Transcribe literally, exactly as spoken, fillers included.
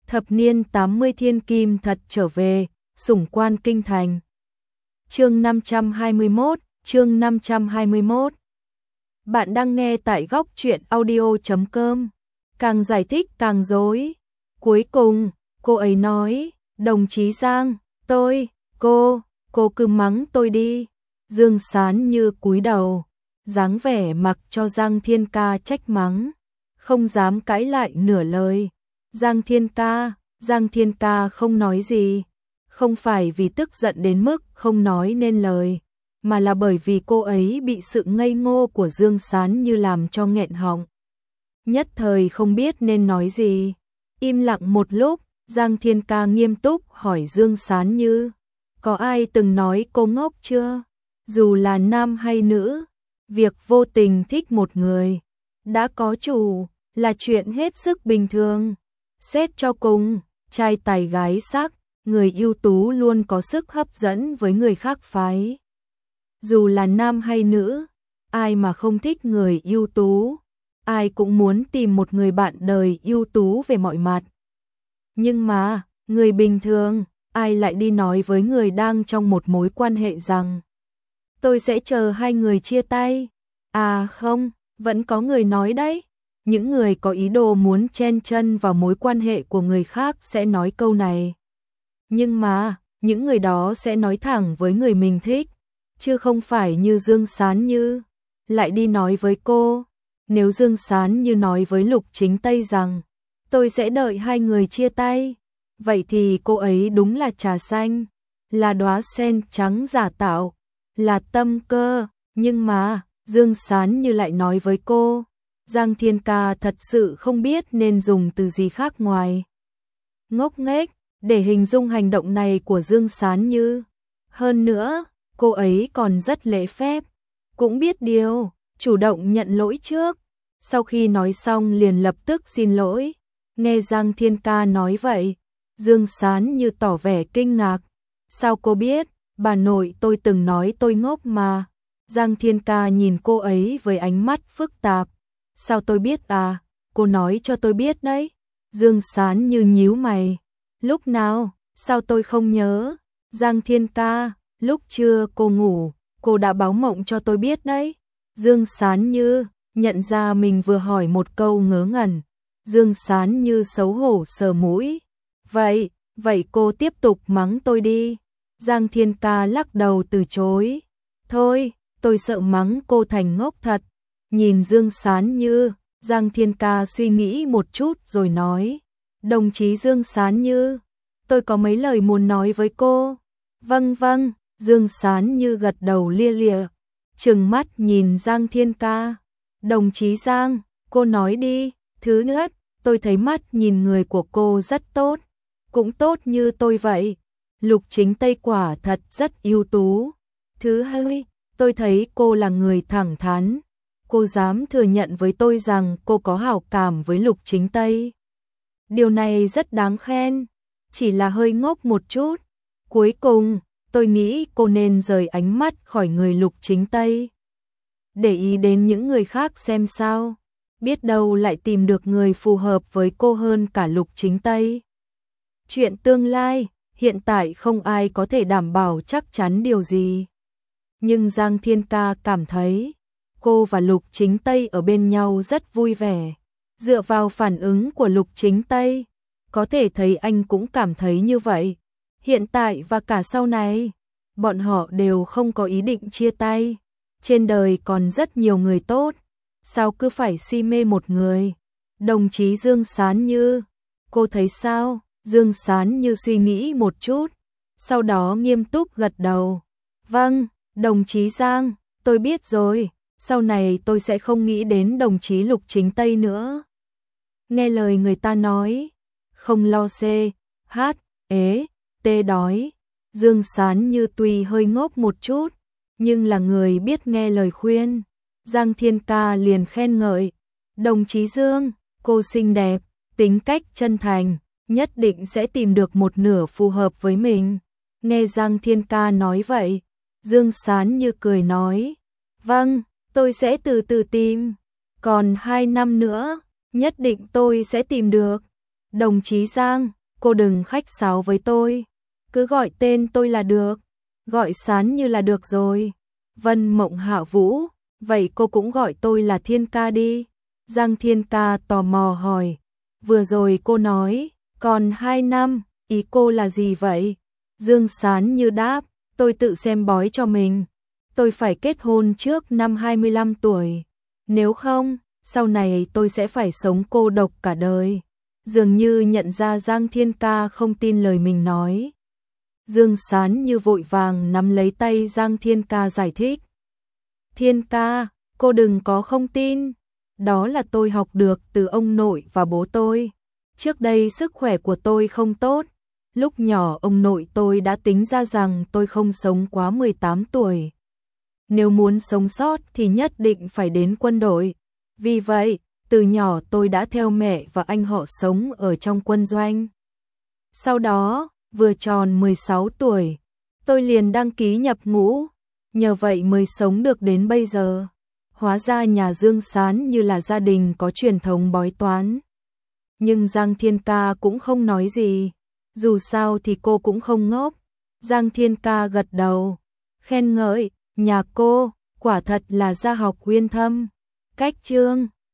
Thập niên tám mươi thiên kim thật trở về, sủng quan kinh thành. Chương năm trăm hai mươi mốt, chương năm trăm hai mươi mốt. Bạn đang nghe tại góc truyện audio chấm com. Càng giải thích càng rối. Cuối cùng, cô ấy nói, đồng chí Giang, tôi, cô, cô cứ mắng tôi đi. Dương Sán Như cúi đầu, dáng vẻ mặc cho Giang Thiên Ca trách mắng, không dám cãi lại nửa lời. Giang Thiên Ca, Giang Thiên Ca không nói gì, không phải vì tức giận đến mức không nói nên lời, mà là bởi vì cô ấy bị sự ngây ngô của Dương Sán Như làm cho nghẹn họng. Nhất thời không biết nên nói gì. Im lặng một lúc, Giang Thiên Ca nghiêm túc hỏi Dương Sán Như, có ai từng nói cô ngốc chưa? Dù là nam hay nữ, việc vô tình thích một người, đã có chủ, là chuyện hết sức bình thường. Xét cho cùng, trai tài gái sắc, người ưu tú luôn có sức hấp dẫn với người khác phái. Dù là nam hay nữ, ai mà không thích người ưu tú, ai cũng muốn tìm một người bạn đời ưu tú về mọi mặt. Nhưng mà, người bình thường, ai lại đi nói với người đang trong một mối quan hệ rằng tôi sẽ chờ hai người chia tay? À không, vẫn có người nói đấy. Những người có ý đồ muốn chen chân vào mối quan hệ của người khác sẽ nói câu này. Nhưng mà, những người đó sẽ nói thẳng với người mình thích, chứ không phải như Dương Sán Như lại đi nói với cô. Nếu Dương Sán Như nói với Lục Chính Tây rằng tôi sẽ đợi hai người chia tay, vậy thì cô ấy đúng là trà xanh, là đóa sen trắng giả tạo, là tâm cơ. Nhưng mà, Dương Sán Như lại nói với cô, Giang Thiên Ca thật sự không biết nên dùng từ gì khác ngoài ngốc nghếch để hình dung hành động này của Dương Sán Như. Hơn nữa, cô ấy còn rất lễ phép, cũng biết điều, chủ động nhận lỗi trước. Sau khi nói xong liền lập tức xin lỗi. Nghe Giang Thiên Ca nói vậy, Dương Sán Như tỏ vẻ kinh ngạc. Sao cô biết? Bà nội tôi từng nói tôi ngốc mà. Giang Thiên Ca nhìn cô ấy với ánh mắt phức tạp. Sao tôi biết à? Cô nói cho tôi biết đấy. Dương Sán Như nhíu mày. Lúc nào? Sao tôi không nhớ? Giang Thiên Ca, lúc trưa cô ngủ, cô đã báo mộng cho tôi biết đấy. Dương Sán Như nhận ra mình vừa hỏi một câu ngớ ngẩn. Dương Sán Như xấu hổ sờ mũi. Vậy, vậy cô tiếp tục mắng tôi đi. Giang Thiên Ca lắc đầu từ chối. Thôi, tôi sợ mắng cô thành ngốc thật. Nhìn Dương Sán Như, Giang Thiên Ca suy nghĩ một chút rồi nói, đồng chí Dương Sán Như, tôi có mấy lời muốn nói với cô. Vâng vâng, Dương Sán Như gật đầu lia lịa, trừng mắt nhìn Giang Thiên Ca. Đồng chí Giang, cô nói đi. Thứ nhất, tôi thấy mắt nhìn người của cô rất tốt, cũng tốt như tôi vậy. Lục Chính Tây quả thật rất ưu tú. Thứ hai, tôi thấy cô là người thẳng thắn. Cô dám thừa nhận với tôi rằng cô có hảo cảm với Lục Chính Tây. Điều này rất đáng khen, chỉ là hơi ngốc một chút. Cuối cùng, tôi nghĩ cô nên rời ánh mắt khỏi người Lục Chính Tây, để ý đến những người khác xem sao, biết đâu lại tìm được người phù hợp với cô hơn cả Lục Chính Tây. Chuyện tương lai, hiện tại không ai có thể đảm bảo chắc chắn điều gì. Nhưng Giang Thiên Ca cảm thấy cô và Lục Chính Tây ở bên nhau rất vui vẻ. Dựa vào phản ứng của Lục Chính Tây, có thể thấy anh cũng cảm thấy như vậy. Hiện tại và cả sau này, bọn họ đều không có ý định chia tay. Trên đời còn rất nhiều người tốt, sao cứ phải si mê một người? Đồng chí Dương Sán Như, cô thấy sao? Dương Sán Như suy nghĩ một chút, sau đó nghiêm túc gật đầu. Vâng, đồng chí Giang, tôi biết rồi. Sau này tôi sẽ không nghĩ đến đồng chí Lục Chính Tây nữa. Nghe lời người ta nói, không lo xê, hát, ế, tê đói. Dương Sán Như tuy hơi ngốc một chút, nhưng là người biết nghe lời khuyên. Giang Thiên Ca liền khen ngợi. Đồng chí Dương, cô xinh đẹp, tính cách chân thành, nhất định sẽ tìm được một nửa phù hợp với mình. Nghe Giang Thiên Ca nói vậy, Dương Sán Như cười nói. Vâng, tôi sẽ từ từ tìm. Còn hai năm nữa, nhất định tôi sẽ tìm được. Đồng chí Giang, cô đừng khách sáo với tôi, cứ gọi tên tôi là được, gọi Sán Như là được rồi. Vân Mộng Hạ Vũ, vậy cô cũng gọi tôi là Thiên ca đi. Giang Thiên ca tò mò hỏi, vừa rồi cô nói, còn hai năm, ý cô là gì vậy? Dương Sán Như đáp, tôi tự xem bói cho mình, tôi phải kết hôn trước năm hai mươi lăm tuổi, nếu không, sau này tôi sẽ phải sống cô độc cả đời. Dường như nhận ra Giang Thiên ca không tin lời mình nói. Dương Sán Như vội vàng nắm lấy tay Giang Thiên ca giải thích. Thiên ca, cô đừng có không tin, đó là tôi học được từ ông nội và bố tôi. Trước đây sức khỏe của tôi không tốt, lúc nhỏ ông nội tôi đã tính ra rằng tôi không sống quá mười tám tuổi. Nếu muốn sống sót thì nhất định phải đến quân đội. Vì vậy, từ nhỏ tôi đã theo mẹ và anh họ sống ở trong quân doanh. Sau đó, vừa tròn mười sáu tuổi, tôi liền đăng ký nhập ngũ, nhờ vậy mới sống được đến bây giờ. Hóa ra nhà Dương Sán Như là gia đình có truyền thống bói toán. Nhưng Giang Thiên ca cũng không nói gì, dù sao thì cô cũng không ngốc. Giang Thiên ca gật đầu, khen ngợi, nhà cô, quả thật là gia học uyên thâm. Cách chương